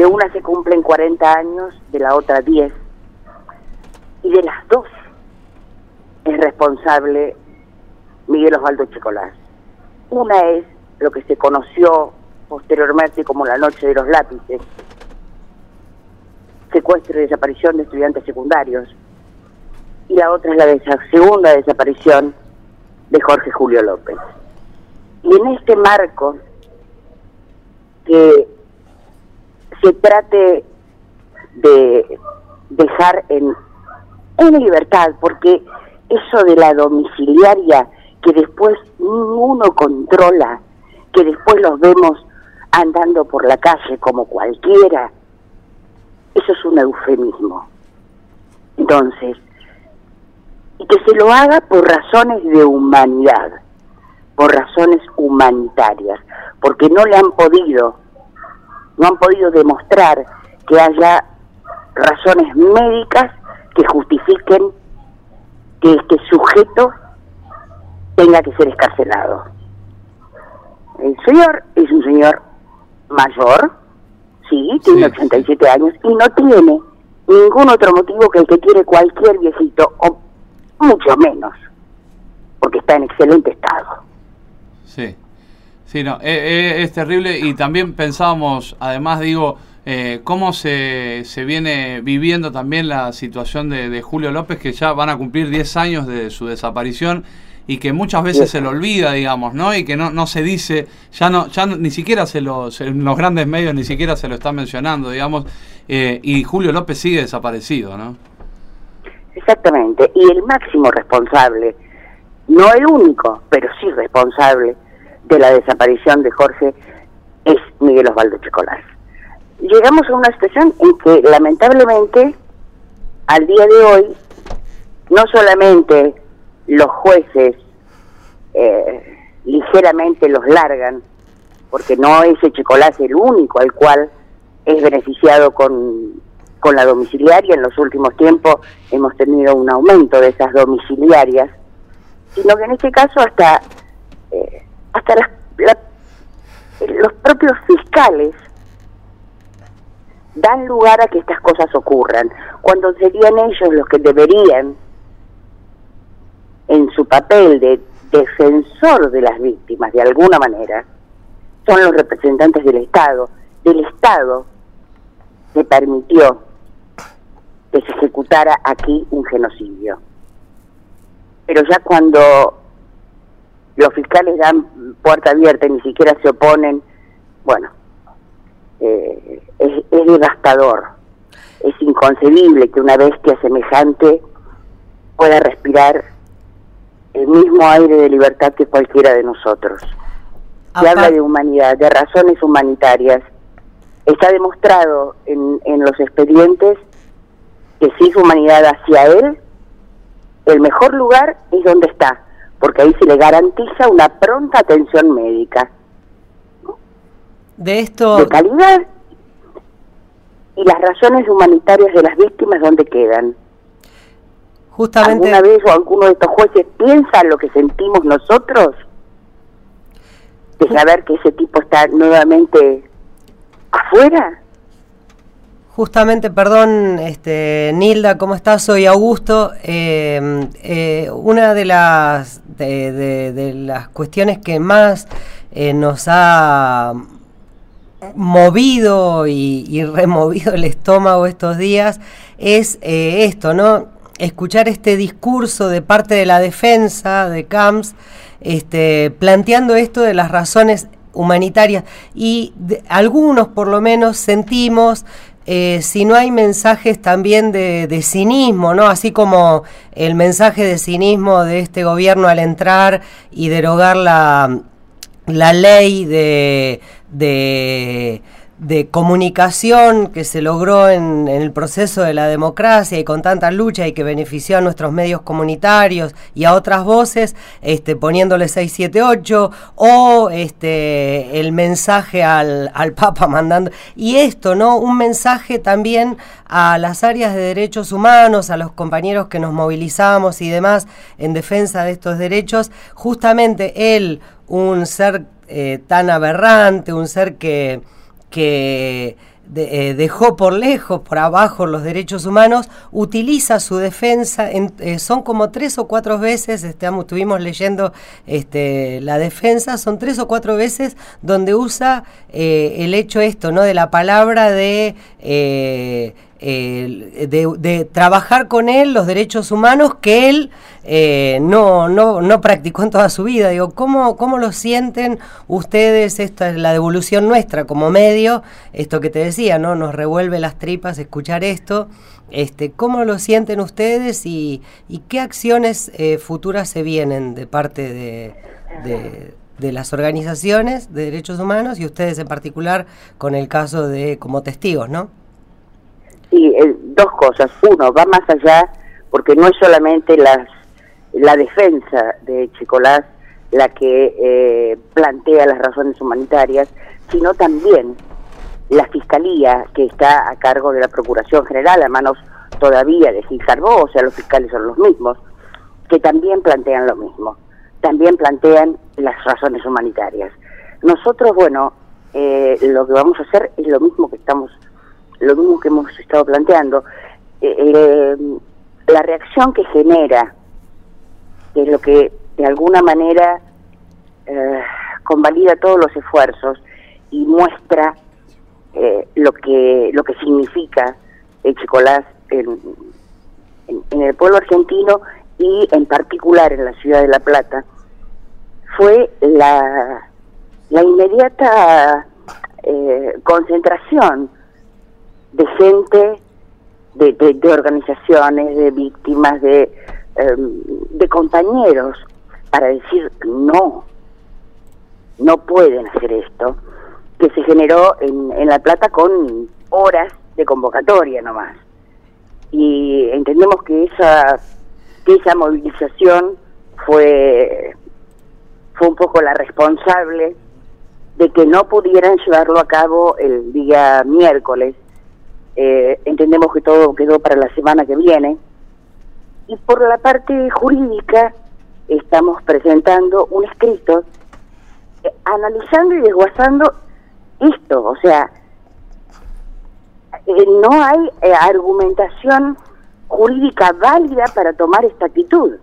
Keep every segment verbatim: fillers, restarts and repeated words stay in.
De una se cumplen cuarenta años, de la otra diez, y de las dos es responsable Miguel Osvaldo Chicolás. Una es lo que se conoció posteriormente como la noche de los lápices, secuestro y desaparición de estudiantes secundarios, y la otra es la de esa segunda desaparición de Jorge Julio López. Y en este marco, que se trate de dejar en, en libertad, porque eso de la domiciliaria que después ninguno controla, que después los vemos andando por la calle como cualquiera, eso es un eufemismo. Entonces, y que se lo haga por razones de humanidad, por razones humanitarias, porque no le han podido, no han podido demostrar que haya razones médicas que justifiquen que este sujeto tenga que ser excarcelado. El señor es un señor mayor, sí, tiene sí, ochenta y siete sí. años, y no tiene ningún otro motivo que el que tiene cualquier viejito, o mucho menos, porque está en excelente estado. Sí, sí, no, eh, eh, es terrible, y también pensábamos, además digo, eh, cómo se, se viene viviendo también la situación de, de Julio López, que ya van a cumplir diez años de su desaparición, y que muchas veces sí. se lo olvida, digamos, ¿no? Y que no no se dice, ya no ya no, ni siquiera se lo, se, en los grandes medios ni siquiera se lo están mencionando, digamos, eh, y Julio López sigue desaparecido, ¿no? Exactamente, y el máximo responsable, no el único, pero sí responsable de la desaparición de Jorge, es Miguel Osvaldo Chicolás. Llegamos a una situación en que lamentablemente al día de hoy no solamente los jueces eh, ligeramente los largan, porque no es Chicolás el único al cual es beneficiado con, con la domiciliaria. En los últimos tiempos hemos tenido un aumento de esas domiciliarias, sino que en este caso hasta eh, hasta las, la, los propios fiscales dan lugar a que estas cosas ocurran, cuando serían ellos los que deberían, en su papel de defensor de las víctimas, de alguna manera, son los representantes del Estado, del Estado que permitió que se ejecutara aquí un genocidio. Pero ya cuando los fiscales dan puerta abierta y ni siquiera se oponen, bueno, eh, es, es devastador. Es inconcebible que una bestia semejante pueda respirar el mismo aire de libertad que cualquiera de nosotros. Se habla de humanidad, de razones humanitarias. Está demostrado en, en los expedientes que si es humanidad hacia él, el mejor lugar es donde está, porque ahí se le garantiza una pronta atención médica. De esto... De calidad. Y las razones humanitarias de las víctimas, ¿dónde quedan? Justamente... ¿Alguna vez o alguno de estos jueces piensa lo que sentimos nosotros? De saber que ese tipo está nuevamente afuera. Justamente, perdón, este, Nilda, ¿cómo estás? Soy Augusto. Eh, eh, una de las de, de, de las cuestiones que más eh, nos ha movido y, y removido el estómago estos días es eh, esto, ¿no? Escuchar este discurso de parte de la defensa de Camps, este, planteando esto de las razones humanitarias, y de, algunos por lo menos sentimos eh, si no hay mensajes también de, de cinismo, ¿no? Así como el mensaje de cinismo de este gobierno al entrar y derogar la, la ley de, de de comunicación que se logró en, en el proceso de la democracia y con tanta lucha, y que benefició a nuestros medios comunitarios y a otras voces, este, poniéndole seis siete ocho, o este, el mensaje al, al Papa mandando, y esto, ¿no? Un mensaje también a las áreas de derechos humanos, a los compañeros que nos movilizamos y demás en defensa de estos derechos. Justamente él, un ser eh, tan aberrante, un ser que que de, eh, dejó por lejos, por abajo los derechos humanos, utiliza su defensa, en, eh, son como tres o cuatro veces, estamos, estuvimos leyendo este, la defensa, son tres o cuatro veces donde usa eh, el hecho esto, ¿no? De la palabra de... Eh, Eh, de, de trabajar con él los derechos humanos que él eh, no, no, no practicó en toda su vida. Digo, ¿cómo, cómo lo sienten ustedes? Esta es la devolución nuestra como medio, esto que te decía, ¿no? Nos revuelve las tripas escuchar esto. Este, ¿cómo lo sienten ustedes y, y qué acciones eh, futuras se vienen de parte de, de, de las organizaciones de derechos humanos y ustedes en particular con el caso de como testigos, ¿no? Sí, eh, dos cosas. Uno, va más allá, porque no es solamente las, la defensa de Chicolás la que eh, plantea las razones humanitarias, sino también la Fiscalía, que está a cargo de la Procuración General, a manos todavía de Gil Carbó, o sea, los fiscales son los mismos, que también plantean lo mismo, también plantean las razones humanitarias. Nosotros, bueno, eh, lo que vamos a hacer es lo mismo que estamos lo mismo que hemos estado planteando, eh, eh, la reacción que genera, que es lo que de alguna manera eh, convalida todos los esfuerzos y muestra eh, lo que lo que significa el Chicolás en, en, en el pueblo argentino y en particular en la ciudad de La Plata, fue la, la inmediata eh, concentración de gente, de, de, de organizaciones, de víctimas, de, um, de compañeros, para decir no, no pueden hacer esto, que se generó en, en La Plata con horas de convocatoria nomás. Y entendemos que esa, que esa movilización fue, fue un poco la responsable de que no pudieran llevarlo a cabo el día miércoles. Eh, entendemos que todo quedó para la semana que viene, y por la parte jurídica estamos presentando un escrito eh, analizando y desguazando esto, o sea, eh, no hay eh, argumentación jurídica válida para tomar esta actitud,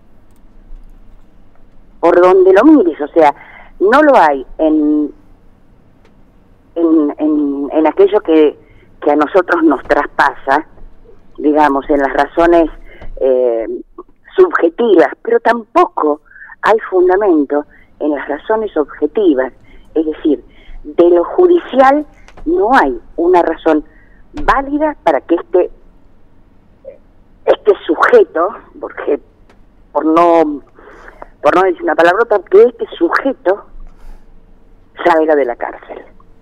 por donde lo mires, o sea, no lo hay en en, en, en aquello que que a nosotros nos traspasa, digamos, en las razones eh, subjetivas, pero tampoco hay fundamento en las razones objetivas, es decir, de lo judicial no hay una razón válida para que este este sujeto, porque por no por no decir una palabrota, que este sujeto salga de la cárcel.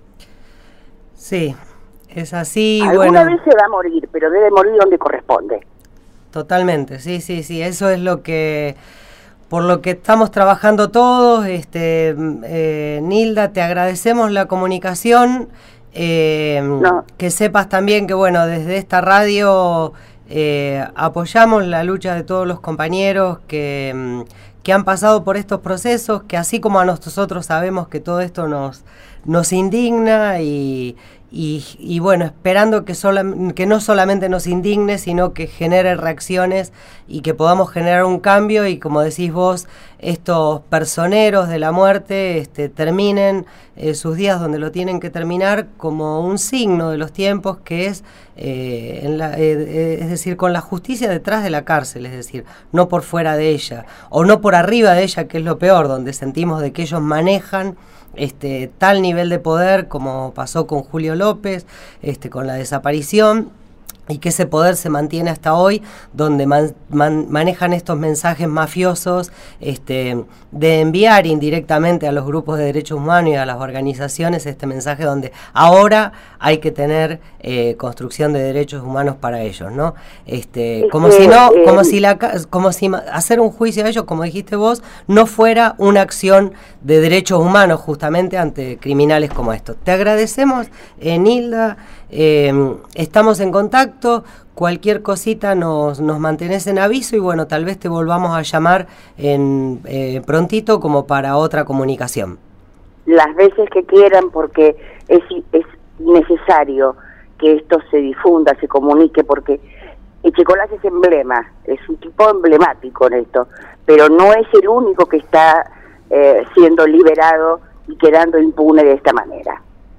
Sí. Es así, alguna bueno, vez se va a morir, pero debe morir donde corresponde. Totalmente, sí, sí, sí, eso es lo que, por lo que estamos trabajando todos. Este, eh, Nilda, te agradecemos la comunicación, eh, no. que sepas también que, bueno, desde esta radio eh, apoyamos la lucha de todos los compañeros que, que han pasado por estos procesos, que así como a nosotros sabemos que todo esto nos, nos indigna y... Y, y bueno, esperando que, sola, que no solamente nos indigne, sino que genere reacciones y que podamos generar un cambio y, como decís vos, estos personeros de la muerte este, terminen eh, sus días donde lo tienen que terminar como un signo de los tiempos, que es, eh, en la, eh, es decir, con la justicia detrás de la cárcel, es decir, no por fuera de ella, o no por arriba de ella, que es lo peor, donde sentimos de que ellos manejan Este, tal nivel de poder como pasó con Julio López, este, con la desaparición, y que ese poder se mantiene hasta hoy, donde man, man, manejan estos mensajes mafiosos este, de enviar indirectamente a los grupos de derechos humanos y a las organizaciones este mensaje donde ahora hay que tener eh, construcción de derechos humanos para ellos, ¿no? Este, como si no, como si la, como si hacer un juicio a ellos, como dijiste vos, no fuera una acción de derechos humanos justamente ante criminales como estos. Te agradecemos, eh, Nilda. Eh, estamos en contacto, cualquier cosita nos, nos mantenés en aviso y bueno, tal vez te volvamos a llamar en eh, prontito como para otra comunicación. Las veces que quieran, porque es, es necesario que esto se difunda, se comunique, porque Echecolás es emblema, es un tipo emblemático en esto, pero no es el único que está eh, siendo liberado y quedando impune de esta manera.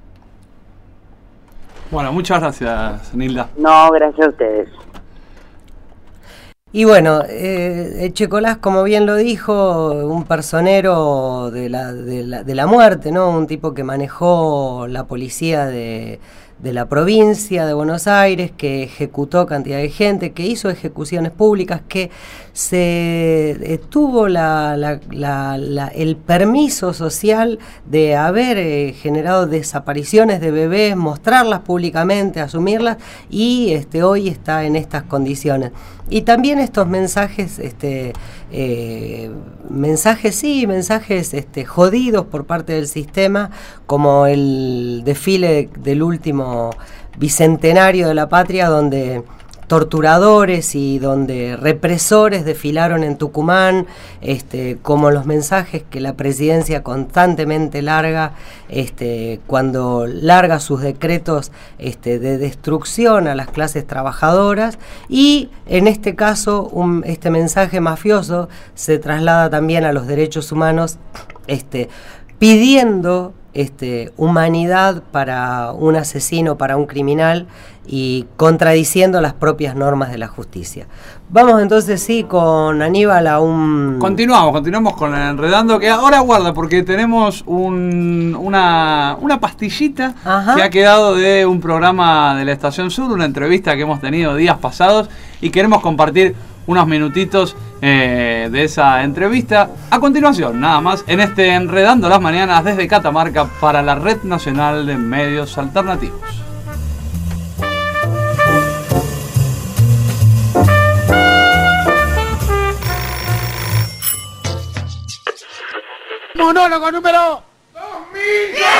Bueno, muchas gracias, Nilda. No, gracias a ustedes. Y bueno, eh, Echecolás, como bien lo dijo, un personero de la, de la, de la muerte, ¿no? Un tipo que manejó la policía de, de la provincia de Buenos Aires, que ejecutó cantidad de gente, que hizo ejecuciones públicas, que se eh, tuvo la, la, la, la, el permiso social de haber eh, generado desapariciones de bebés, mostrarlas públicamente, asumirlas, y este, hoy está en estas condiciones. Y también estos mensajes, este, eh, mensajes sí, mensajes este, jodidos por parte del sistema, como el desfile del último bicentenario de la patria, donde torturadores y donde represores desfilaron en Tucumán, este, como los mensajes que la presidencia constantemente larga, este, cuando larga sus decretos este, de destrucción a las clases trabajadoras, y en este caso un, este mensaje mafioso se traslada también a los derechos humanos, este, pidiendo Este, humanidad para un asesino, para un criminal, y contradiciendo las propias normas de la justicia. Vamos entonces sí con Aníbal a un... Continuamos, continuamos con el Enredando, que ahora guarda, porque tenemos un, una, una pastillita Ajá. que ha quedado de un programa de la Estación Sur, una entrevista que hemos tenido días pasados, y queremos compartir unos minutitos eh, de esa entrevista. A continuación, nada más, en este Enredando las Mañanas desde Catamarca para la Red Nacional de Medios Alternativos. Monólogo número dos mil diez.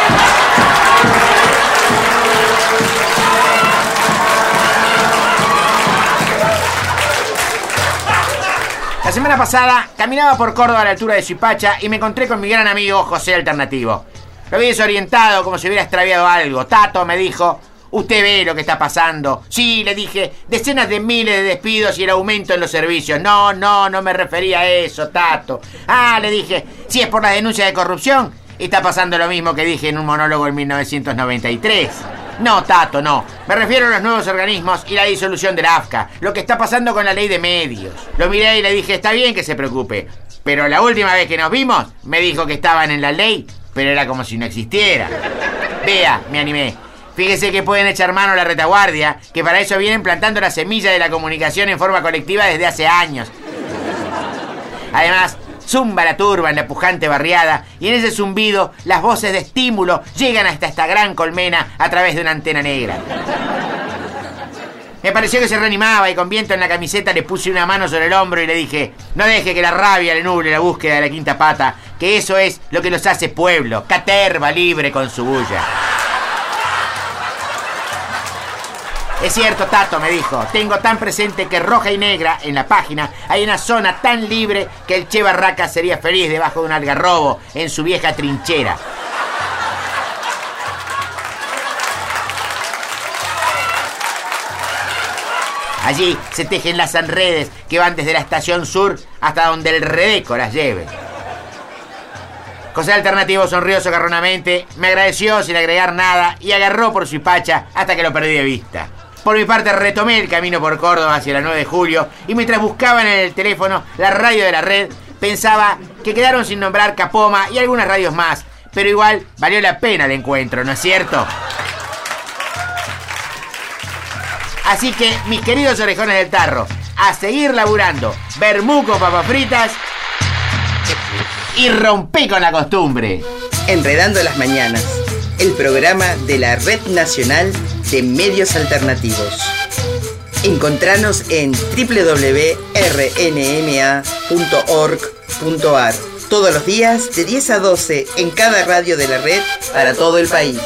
La semana pasada caminaba por Córdoba a la altura de Suipacha y me encontré con mi gran amigo José Alternativo. Lo vi desorientado, como si hubiera extraviado algo. Tato, me dijo, usted ve lo que está pasando. Sí, le dije, decenas de miles de despidos y el aumento en los servicios. No, no, no me refería a eso, Tato. Ah, le dije, si es por la denuncia de corrupción, está pasando lo mismo que dije en un monólogo en mil novecientos noventa y tres. No, Tato, no. Me refiero a los nuevos organismos y la disolución de la A F C A. Lo que está pasando con la ley de medios. Lo miré y le dije, está bien que se preocupe. Pero la última vez que nos vimos, me dijo que estaban en la ley, pero era como si no existiera. Vea, me animé. Fíjese que pueden echar mano a la retaguardia, que para eso vienen plantando la semilla de la comunicación en forma colectiva desde hace años. Además, zumba la turba en la pujante barriada, y en ese zumbido las voces de estímulo llegan hasta esta gran colmena a través de una antena negra. Me pareció que se reanimaba y con viento en la camiseta le puse una mano sobre el hombro y le dije, no deje que la rabia le nuble la búsqueda de la quinta pata, que eso es lo que los hace pueblo, caterva libre con su bulla. Es cierto, Tato, me dijo, tengo tan presente que roja y negra, en la página, hay una zona tan libre que el Che Barraca sería feliz debajo de un algarrobo en su vieja trinchera. Allí se tejen las enredes que van desde la Estación Sur hasta donde el Redeco las lleve. José Alternativo sonrió socarronamente, me agradeció sin agregar nada y agarró por su hipacha hasta que lo perdí de vista. Por mi parte retomé el camino por Córdoba hacia la nueve de julio y mientras buscaba en el teléfono la radio de la red, pensaba que quedaron sin nombrar Capoma y algunas radios más, pero igual valió la pena el encuentro, ¿no es cierto? Así que, mis queridos orejones del tarro, a seguir laburando, vermú con papas fritas y rompí con la costumbre. Enredando las Mañanas, el programa de la Red Nacional de Medios Alternativos. Encontranos en doble u doble u doble u punto r n m a punto org punto a r todos los días de diez a doce en cada radio de la red para todo el país.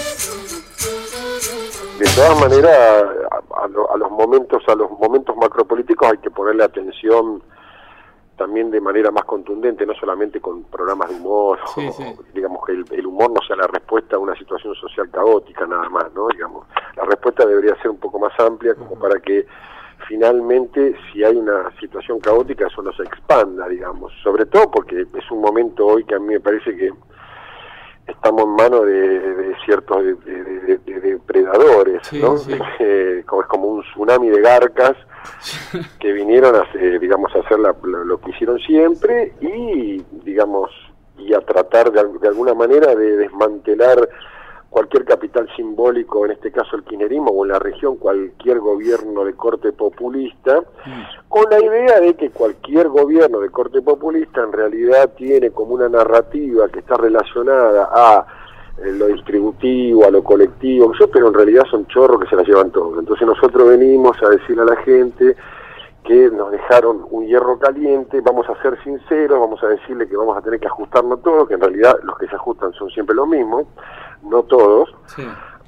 De todas maneras, a, a, lo, a los momentos a los momentos macropolíticos hay que ponerle atención también de manera más contundente, no solamente con programas de humor, sí, o, sí. digamos que el, el humor no sea la respuesta a una situación social caótica nada más, ¿no? Digamos, la respuesta debería ser un poco más amplia, como uh-huh. para que finalmente, si hay una situación caótica, eso no se expanda, digamos, sobre todo porque es un momento hoy que a mí me parece que estamos en manos de, de ciertos de, de, de, de depredadores, sí, ¿no? Sí. Eh, como es como un tsunami de garcas que vinieron a, eh, digamos, a hacer la, lo, lo que hicieron siempre y, digamos, y a tratar de, de alguna manera de desmantelar cualquier capital simbólico, en este caso el kirchnerismo, o en la región cualquier gobierno de corte populista, mm. con la idea de que cualquier gobierno de corte populista en realidad tiene como una narrativa que está relacionada a eh, lo distributivo, a lo colectivo, pero en realidad son chorros que se la llevan todo. Entonces nosotros venimos a decirle a la gente que nos dejaron un hierro caliente, vamos a ser sinceros, vamos a decirle que vamos a tener que ajustarnos todos, que en realidad los que se ajustan son siempre los mismos, no todos, sí.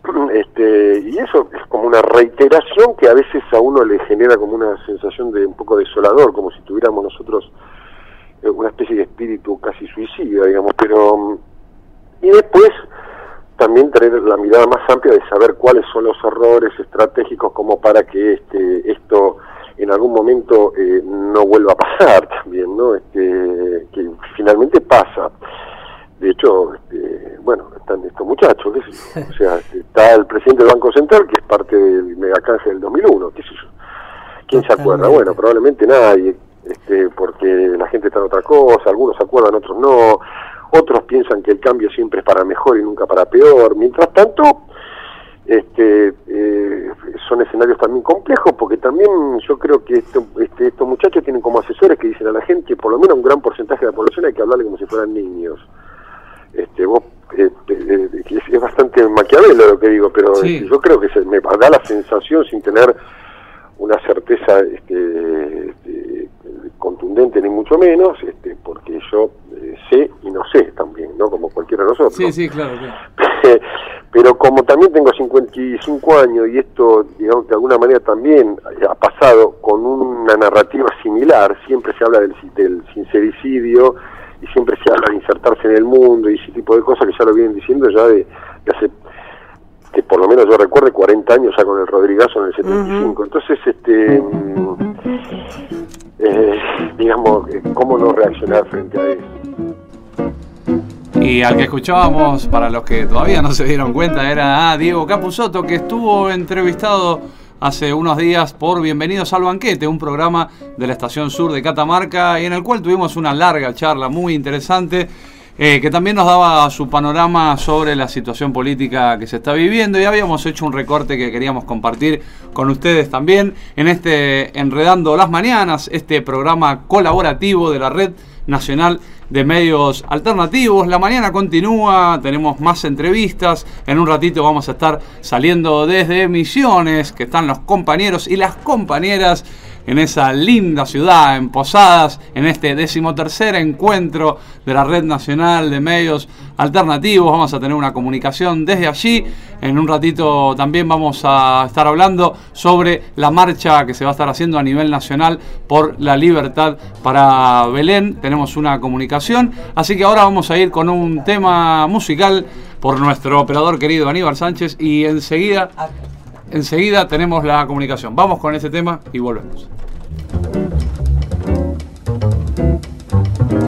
este, y eso es como una reiteración que a veces a uno le genera como una sensación de un poco desolador, como si tuviéramos nosotros una especie de espíritu casi suicida, digamos, pero y después también tener la mirada más amplia de saber cuáles son los errores estratégicos como para que este esto en algún momento eh, no vuelva a pasar también, ¿no? Este, que finalmente pasa. De hecho, este, bueno, están estos muchachos, qué sé yo. O sea, está el presidente del Banco Central, que es parte del megacanje del dos mil uno, qué sé yo. ¿Quién se acuerda? Bueno, probablemente nadie, este, porque la gente está en otra cosa, algunos se acuerdan, otros no, otros piensan que el cambio siempre es para mejor y nunca para peor. Mientras tanto, este, eh, son escenarios también complejos, porque también yo creo que esto, este, estos muchachos tienen como asesores que dicen a la gente, por lo menos un gran porcentaje de la población hay que hablarle como si fueran niños. Este, vos, eh, eh, eh, es, es bastante maquiavelo lo que digo, pero sí. este, yo creo que se me da la sensación, sin tener una certeza este, este, contundente ni mucho menos, este, porque yo eh, sé y no sé también, ¿no? Como cualquiera de nosotros. Sí, sí, claro. claro. Pero como también tengo cincuenta y cinco años y esto, digamos, de alguna manera también ha pasado con una narrativa similar, siempre se habla del, del sincericidio, y siempre se habla de insertarse en el mundo y ese tipo de cosas que ya lo vienen diciendo ya de, de hace, que por lo menos yo recuerdo, cuarenta años ya con el Rodrigazo en el setenta y cinco. Uh-huh. Entonces, este, eh, digamos, ¿cómo no reaccionar frente a eso? Y al que escuchábamos, para los que todavía no se dieron cuenta, era a Diego Capusotto, que estuvo entrevistado hace unos días por Bienvenidos al Banquete, un programa de la Estación Sur de Catamarca, y en el cual tuvimos una larga charla muy interesante, eh, que también nos daba su panorama sobre la situación política que se está viviendo, y habíamos hecho un recorte que queríamos compartir con ustedes también en este Enredando las Mañanas, este programa colaborativo de la Red Nacional de Medios Alternativos. La mañana continúa, tenemos más entrevistas, en un ratito vamos a estar saliendo desde Misiones, que están los compañeros y las compañeras en esa linda ciudad, en Posadas, en este decimotercer encuentro de la Red Nacional de Medios Alternativos. Vamos a tener una comunicación desde allí. En un ratito también vamos a estar hablando sobre la marcha que se va a estar haciendo a nivel nacional por la libertad para Belén. Tenemos una comunicación, así que ahora vamos a ir con un tema musical por nuestro operador querido Aníbal Sánchez, y enseguida... Enseguida tenemos la comunicación. Vamos con ese tema y volvemos.